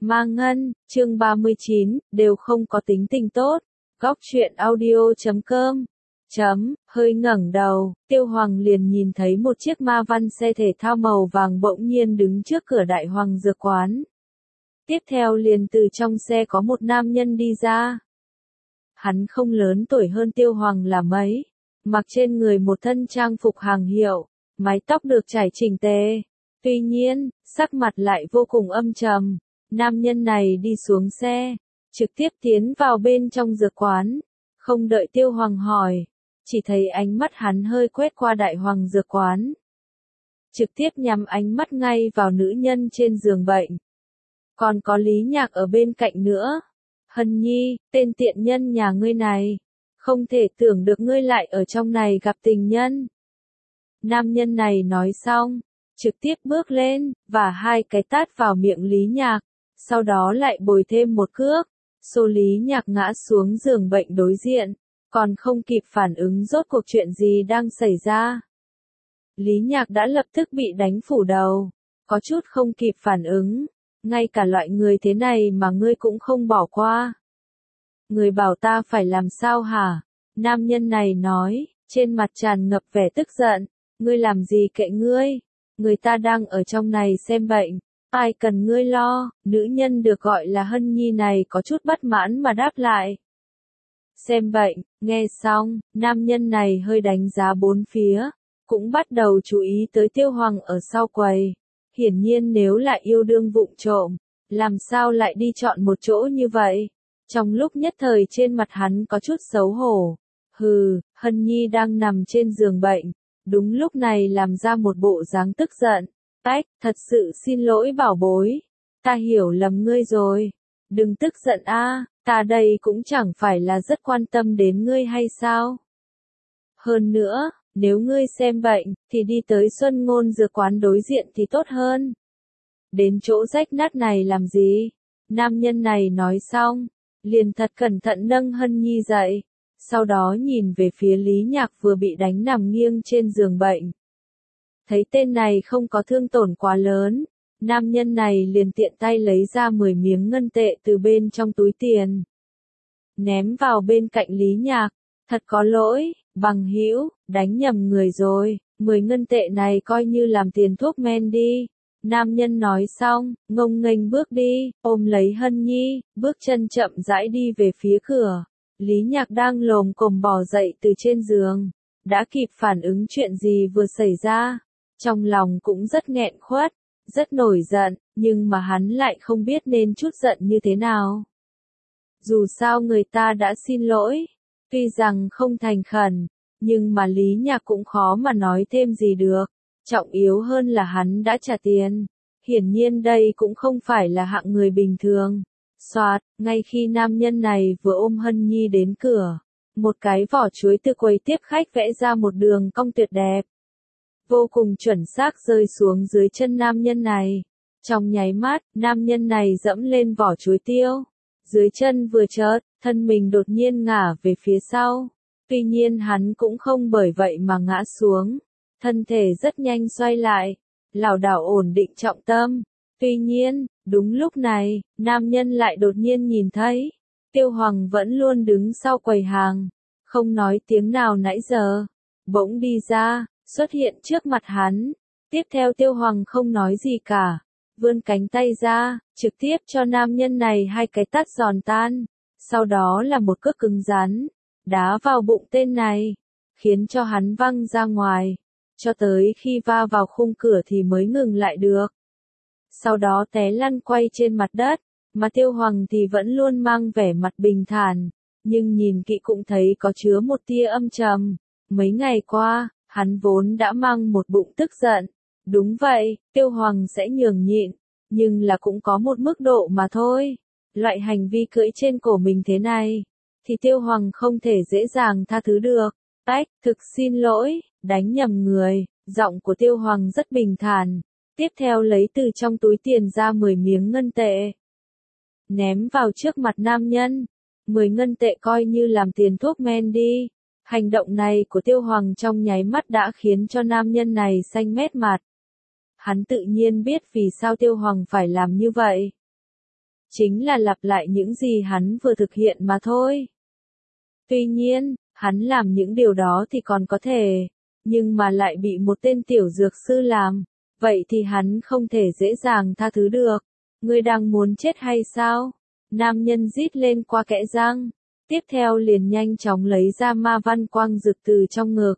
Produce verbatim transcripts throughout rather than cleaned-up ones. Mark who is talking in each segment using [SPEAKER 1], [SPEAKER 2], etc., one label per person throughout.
[SPEAKER 1] Ma Ngân, chương ba mươi chín, đều không có tính tình tốt. Góc truyện audio chấm com. Chấm, hơi ngẩng đầu, Tiêu Hoàng liền nhìn thấy một chiếc ma văn xe thể thao màu vàng bỗng nhiên đứng trước cửa Đại Hoàng Dược Quán. Tiếp theo liền từ trong xe có một nam nhân đi ra. Hắn không lớn tuổi hơn Tiêu Hoàng là mấy, mặc trên người một thân trang phục hàng hiệu, mái tóc được chải chỉnh tề. Tuy nhiên, sắc mặt lại vô cùng âm trầm. Nam nhân này đi xuống xe, trực tiếp tiến vào bên trong dược quán, không đợi Tiêu Hoàng hỏi, chỉ thấy ánh mắt hắn hơi quét qua Đại Hoàng Dược Quán. Trực tiếp nhắm ánh mắt ngay vào nữ nhân trên giường bệnh. Còn có Lý Nhạc ở bên cạnh nữa. Hân Nhi, tên tiện nhân nhà ngươi này, không thể tưởng được ngươi lại ở trong này gặp tình nhân. Nam nhân này nói xong, trực tiếp bước lên, và hai cái tát vào miệng Lý Nhạc, sau đó lại bồi thêm một cước, xô Lý Nhạc ngã xuống giường bệnh đối diện, còn không kịp phản ứng rốt cuộc chuyện gì đang xảy ra. Lý Nhạc đã lập tức bị đánh phủ đầu, có chút không kịp phản ứng, ngay cả loại người thế này mà ngươi cũng không bỏ qua. Người bảo ta phải làm sao hả? Nam nhân này nói, trên mặt tràn ngập vẻ tức giận, ngươi làm gì kệ ngươi, người ta đang ở trong này xem bệnh. Ai cần ngươi lo, nữ nhân được gọi là Hân Nhi này có chút bất mãn mà đáp lại. Xem bệnh, nghe xong, nam nhân này hơi đánh giá bốn phía, cũng bắt đầu chú ý tới Tiêu Hoàng ở sau quầy. Hiển nhiên nếu lại yêu đương vụng trộm, làm sao lại đi chọn một chỗ như vậy? Trong lúc nhất thời trên mặt hắn có chút xấu hổ. Hừ, Hân Nhi đang nằm trên giường bệnh, đúng lúc này làm ra một bộ dáng tức giận. Ách, thật sự xin lỗi bảo bối, ta hiểu lầm ngươi rồi, đừng tức giận a, ta đây cũng chẳng phải là rất quan tâm đến ngươi hay sao? Hơn nữa, nếu ngươi xem bệnh, thì đi tới Xuân Ngôn Dược Quán đối diện thì tốt hơn. Đến chỗ rách nát này làm gì? Nam nhân này nói xong, liền thật cẩn thận nâng Hân Nhi dậy, sau đó nhìn về phía Lý Nhạc vừa bị đánh nằm nghiêng trên giường bệnh. Thấy tên này không có thương tổn quá lớn, nam nhân này liền tiện tay lấy ra mười miếng ngân tệ từ bên trong túi tiền. Ném vào bên cạnh Lý Nhạc, thật có lỗi, bằng hữu, đánh nhầm người rồi, mười ngân tệ này coi như làm tiền thuốc men đi. Nam nhân nói xong, ngông nghênh bước đi, ôm lấy Hân Nhi, bước chân chậm rãi đi về phía cửa. Lý Nhạc đang lồm cồm bò dậy từ trên giường, đã kịp phản ứng chuyện gì vừa xảy ra. Trong lòng cũng rất nghẹn khuất, rất nổi giận, nhưng mà hắn lại không biết nên chút giận như thế nào. Dù sao người ta đã xin lỗi, tuy rằng không thành khẩn, nhưng mà Lý Nhạc cũng khó mà nói thêm gì được. Trọng yếu hơn là hắn đã trả tiền. Hiển nhiên đây cũng không phải là hạng người bình thường. Soạt, ngay khi nam nhân này vừa ôm Hân Nhi đến cửa, một cái vỏ chuối từ quầy tiếp khách vẽ ra một đường cong tuyệt đẹp. Vô cùng chuẩn xác rơi xuống dưới chân nam nhân này. Trong nháy mắt, nam nhân này dẫm lên vỏ chuối tiêu. Dưới chân vừa chợt, thân mình đột nhiên ngả về phía sau. Tuy nhiên hắn cũng không bởi vậy mà ngã xuống. Thân thể rất nhanh xoay lại, lảo đảo ổn định trọng tâm. Tuy nhiên, đúng lúc này, nam nhân lại đột nhiên nhìn thấy. Tiêu Hoàng vẫn luôn đứng sau quầy hàng, không nói tiếng nào nãy giờ. Bỗng đi ra, xuất hiện trước mặt hắn. Tiếp theo Tiêu Hoàng không nói gì cả, vươn cánh tay ra, trực tiếp cho nam nhân này hai cái tát giòn tan. Sau đó là một cước cứng rắn, đá vào bụng tên này, khiến cho hắn văng ra ngoài. Cho tới khi va vào khung cửa thì mới ngừng lại được. Sau đó té lăn quay trên mặt đất, mà Tiêu Hoàng thì vẫn luôn mang vẻ mặt bình thản, nhưng nhìn kỹ cũng thấy có chứa một tia âm trầm. Mấy ngày qua, hắn vốn đã mang một bụng tức giận. Đúng vậy, Tiêu Hoàng sẽ nhường nhịn, nhưng là cũng có một mức độ mà thôi. Loại hành vi cưỡi trên cổ mình thế này, thì Tiêu Hoàng không thể dễ dàng tha thứ được. Ách, thực xin lỗi, đánh nhầm người. Giọng của Tiêu Hoàng rất bình thản. Tiếp theo lấy từ trong túi tiền ra mười miếng ngân tệ, ném vào trước mặt nam nhân. mười ngân tệ coi như làm tiền thuốc men đi. Hành động này của Tiêu Hoàng trong nháy mắt đã khiến cho nam nhân này xanh mét mặt. Hắn tự nhiên biết vì sao Tiêu Hoàng phải làm như vậy. chính là lặp lại những gì hắn vừa thực hiện mà thôi. Tuy nhiên, hắn làm những điều đó thì còn có thể, nhưng mà lại bị một tên tiểu dược sư làm, vậy thì hắn không thể dễ dàng tha thứ được. Ngươi đang muốn chết hay sao? Nam nhân rít lên qua kẽ răng, tiếp theo liền nhanh chóng lấy ra ma văn quang dực từ trong ngực.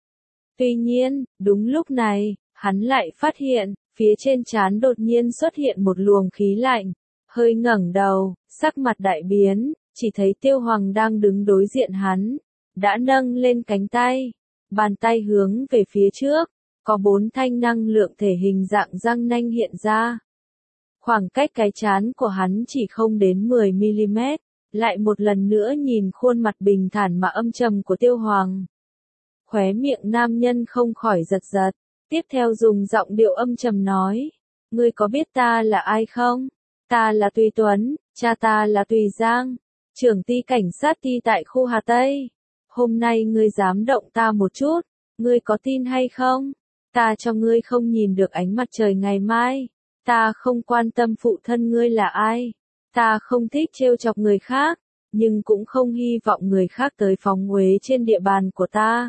[SPEAKER 1] Tuy nhiên, đúng lúc này, hắn lại phát hiện, phía trên trán đột nhiên xuất hiện một luồng khí lạnh, hơi ngẩng đầu, sắc mặt đại biến, chỉ thấy Tiêu Hoàng đang đứng đối diện hắn, đã nâng lên cánh tay, bàn tay hướng về phía trước, có bốn thanh năng lượng thể hình dạng răng nanh hiện ra. Khoảng cách cái trán của hắn chỉ không đến mười mi-li-mét, lại một lần nữa nhìn khuôn mặt bình thản mà âm trầm của Tiêu Hoàng. Khóe miệng nam nhân không khỏi giật giật, tiếp theo dùng giọng điệu âm trầm nói, ngươi có biết ta là ai không? Ta là Tùy Tuấn, cha ta là Tùy Giang, trưởng ty cảnh sát ty tại khu Hà Tây. Hôm nay ngươi dám động ta một chút, ngươi có tin hay không? Ta cho ngươi không nhìn được ánh mặt trời ngày mai. Ta không quan tâm phụ thân ngươi là ai. Ta không thích trêu chọc người khác, nhưng cũng không hy vọng người khác tới phóng uế trên địa bàn của ta.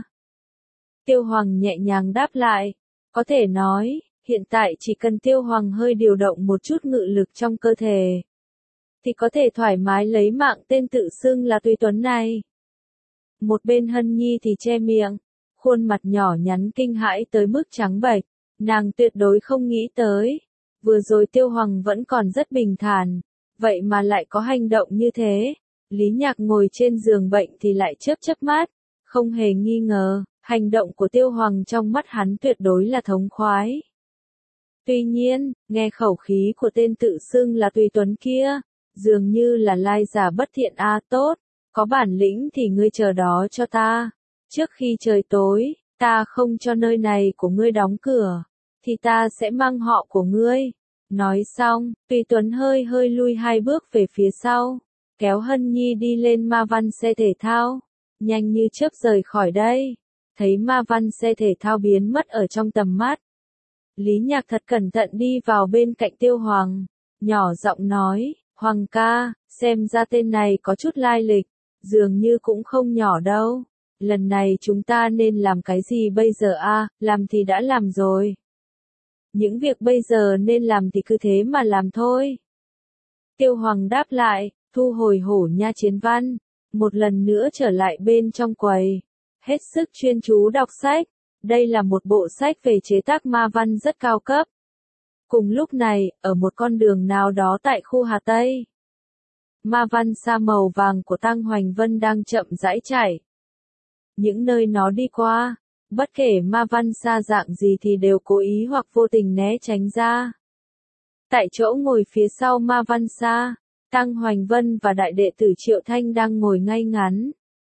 [SPEAKER 1] Tiêu Hoàng nhẹ nhàng đáp lại, có thể nói, hiện tại chỉ cần Tiêu Hoàng hơi điều động một chút ngự lực trong cơ thể, thì có thể thoải mái lấy mạng tên tự xưng là Tùy Tuấn này. Một bên Hân Nhi thì che miệng, khuôn mặt nhỏ nhắn kinh hãi tới mức trắng bệch, nàng tuyệt đối không nghĩ tới. Vừa rồi Tiêu Hoàng vẫn còn rất bình thản, vậy mà lại có hành động như thế. Lý Nhạc ngồi trên giường bệnh thì lại chớp chớp mắt, không hề nghi ngờ, hành động của Tiêu Hoàng trong mắt hắn tuyệt đối là thống khoái. Tuy nhiên, nghe khẩu khí của tên tự xưng là Tùy Tuấn kia, dường như là lai giả bất thiện a à, tốt, có bản lĩnh thì ngươi chờ đó cho ta. Trước khi trời tối, ta không cho nơi này của ngươi đóng cửa, thì ta sẽ mang họ của ngươi. Nói xong, Tùy Tuấn hơi hơi lui hai bước về phía sau, kéo Hân Nhi đi lên ma văn xe thể thao, nhanh như chớp rời khỏi đây. Thấy ma văn xe thể thao biến mất ở trong tầm mắt, Lý Nhạc thật cẩn thận đi vào bên cạnh Tiêu Hoàng, nhỏ giọng nói, Hoàng ca, xem ra tên này có chút lai lịch, dường như cũng không nhỏ đâu. Lần này chúng ta nên làm cái gì bây giờ a? À, làm thì đã làm rồi. Những việc bây giờ nên làm thì cứ thế mà làm thôi. Tiêu Hoàng đáp lại, thu hồi hổ nha chiến văn, một lần nữa trở lại bên trong quầy, hết sức chuyên chú đọc sách. Đây là một bộ sách về chế tác ma văn rất cao cấp. Cùng lúc này, ở một con đường nào đó tại khu Hà Tây, ma văn sa màu vàng của Tăng Hoành Vân đang chậm rãi chảy. Những nơi nó đi qua, bất kể ma văn sa dạng gì thì đều cố ý hoặc vô tình né tránh ra. Tại chỗ ngồi phía sau ma văn sa, Tăng Hoành Vân và đại đệ tử Triệu Thanh đang ngồi ngay ngắn.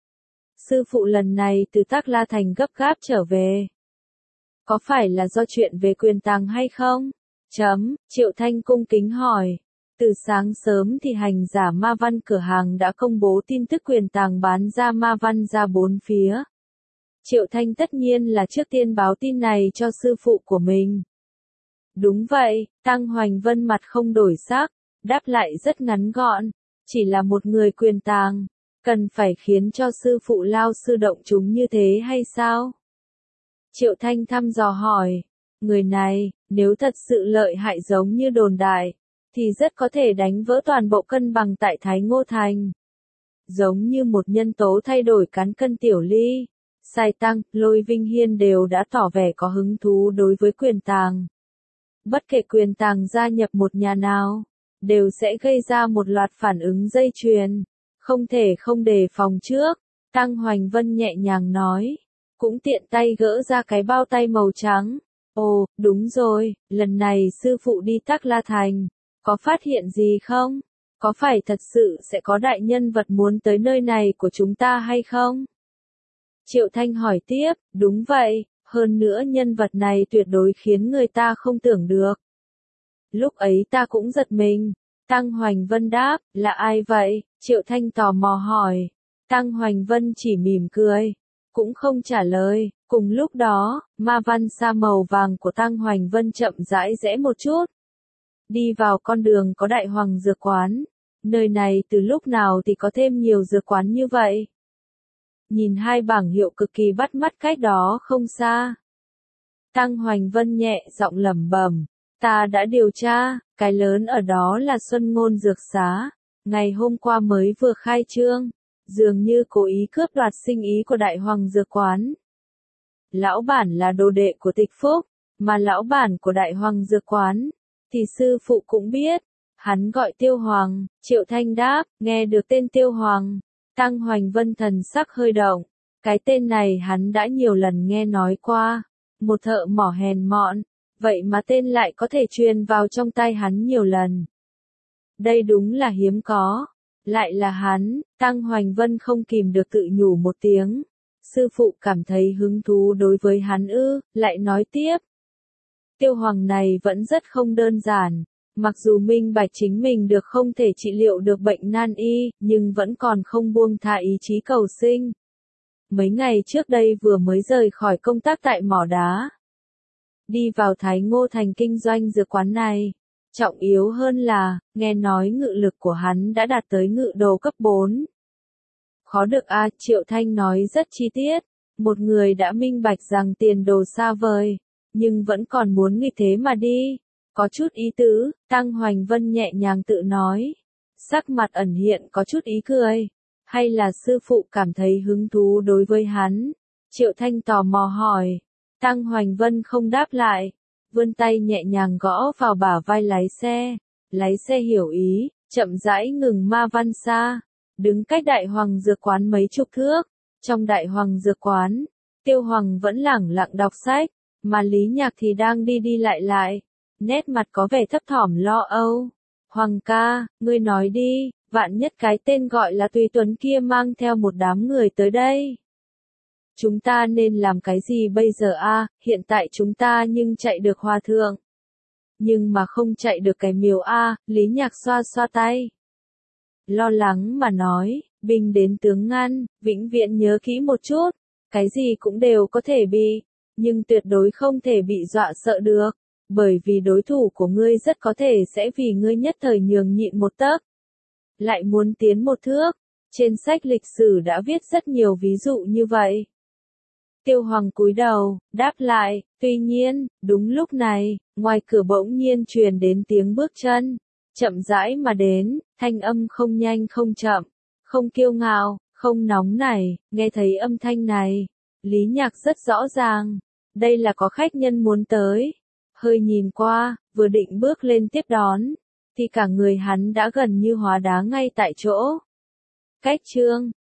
[SPEAKER 1] Sư phụ lần này từ Tắc La Thành gấp gáp trở về. Có phải là do chuyện về quyền tàng hay không? Chấm, Triệu Thanh cung kính hỏi. Từ sáng sớm thì hành giả ma văn cửa hàng đã công bố tin tức quyền tàng bán ra ma văn ra bốn phía. Triệu Thanh tất nhiên là trước tiên báo tin này cho sư phụ của mình. Đúng vậy, Tăng Hoành Vân mặt không đổi sắc, đáp lại rất ngắn gọn, chỉ là một người quyền tàng, cần phải khiến cho sư phụ lao sư động chúng như thế hay sao? Triệu Thanh thăm dò hỏi, người này, nếu thật sự lợi hại giống như đồn đại, thì rất có thể đánh vỡ toàn bộ cân bằng tại Thái Ngô Thành. Giống như một nhân tố thay đổi cán cân tiểu ly, Sai Tăng, Lôi Vinh Hiên đều đã tỏ vẻ có hứng thú đối với quyền tàng. Bất kể quyền tàng gia nhập một nhà nào, đều sẽ gây ra một loạt phản ứng dây chuyền, không thể không đề phòng trước. Tăng Hoành Vân nhẹ nhàng nói, cũng tiện tay gỡ ra cái bao tay màu trắng. Ồ, đúng rồi, lần này sư phụ đi Tắc La Thành, có phát hiện gì không? Có phải thật sự sẽ có đại nhân vật muốn tới nơi này của chúng ta hay không? Triệu Thanh hỏi tiếp, đúng vậy, hơn nữa nhân vật này tuyệt đối khiến người ta không tưởng được. Lúc ấy ta cũng giật mình. Tăng Hoành Vân đáp, là ai vậy? Triệu Thanh tò mò hỏi. Tăng Hoành Vân chỉ mỉm cười, cũng không trả lời. Cùng lúc đó, ma văn sa màu vàng của Tăng Hoành Vân chậm rãi rẽ một chút. đi vào con đường có Đại Hoàng Dược Quán. Nơi này từ lúc nào thì có thêm nhiều dược quán như vậy? Nhìn hai bảng hiệu cực kỳ bắt mắt cách đó không xa. Tăng Hoành Vân nhẹ giọng lẩm bẩm, ta đã điều tra, cái lớn ở đó là Xuân Ngôn Dược Xá, ngày hôm qua mới vừa khai trương, dường như cố ý cướp đoạt sinh ý của Đại Hoàng Dược Quán. Lão bản là đồ đệ của Tịch Phúc, mà lão bản của Đại Hoàng Dược Quán, thì sư phụ cũng biết, hắn gọi Tiêu Hoàng. Triệu Thanh đáp, nghe được tên Tiêu Hoàng, Tăng Hoành Vân thần sắc hơi động, cái tên này hắn đã nhiều lần nghe nói qua, một thợ mỏ hèn mọn, vậy mà tên lại có thể truyền vào trong tay hắn nhiều lần. Đây đúng là hiếm có, lại là hắn. Tăng Hoành Vân không kìm được tự nhủ một tiếng, sư phụ cảm thấy hứng thú đối với hắn ư, lại nói tiếp. Tiêu Hoàng này vẫn rất không đơn giản, mặc dù minh bạch chính mình được không thể trị liệu được bệnh nan y, nhưng vẫn còn không buông tha ý chí cầu sinh. Mấy ngày trước đây vừa mới rời khỏi công tác tại mỏ đá, đi vào Thái Ngô Thành kinh doanh dược quán này. Trọng yếu hơn là, nghe nói ngự lực của hắn đã đạt tới ngự đồ cấp bốn. Khó được a, Triệu Thanh nói rất chi tiết, một người đã minh bạch rằng tiền đồ xa vời, nhưng vẫn còn muốn nghịch thế mà đi. Có chút ý tứ, Tăng Hoành Vân nhẹ nhàng tự nói. Sắc mặt ẩn hiện có chút ý cười. Hay là sư phụ cảm thấy hứng thú đối với hắn? Triệu Thanh tò mò hỏi. Tăng Hoành Vân không đáp lại. Vươn tay nhẹ nhàng gõ vào bả vai lái xe. Lái xe hiểu ý, chậm rãi ngừng Ma Văn Sa. Đứng cách Đại Hoàng Dược Quán mấy chục thước. Trong Đại Hoàng Dược Quán, Tiêu Hoàng vẫn lẳng lặng đọc sách, mà Lý Nhạc thì đang đi đi lại lại. Nét mặt có vẻ thấp thỏm lo âu. Hoàng ca, ngươi nói đi, vạn nhất cái tên gọi là Tùy Tuấn kia mang theo một đám người tới đây. Chúng ta nên làm cái gì bây giờ a? Hiện tại chúng ta nhưng chạy được Hòa Thượng. Nhưng mà không chạy được cái miếu a. Lý Nhạc xoa xoa tay. Lo lắng mà nói, binh đến tướng ngăn, vĩnh viễn nhớ kỹ một chút. Cái gì cũng đều có thể bị, nhưng tuyệt đối không thể bị dọa sợ được. Bởi vì đối thủ của ngươi rất có thể sẽ vì ngươi nhất thời nhường nhịn một tấc, lại muốn tiến một thước. Trên sách lịch sử đã viết rất nhiều ví dụ như vậy. Tiêu Hoàng cúi đầu, đáp lại, tuy nhiên, đúng lúc này, ngoài cửa bỗng nhiên truyền đến tiếng bước chân, chậm rãi mà đến, thanh âm không nhanh không chậm, không kiêu ngạo, không nóng nảy. Nghe thấy âm thanh này, Lý Nhạc rất rõ ràng, đây là có khách nhân muốn tới. Hơi nhìn qua, vừa định bước lên tiếp đón, thì cả người hắn đã gần như hóa đá ngay tại chỗ. Cách chương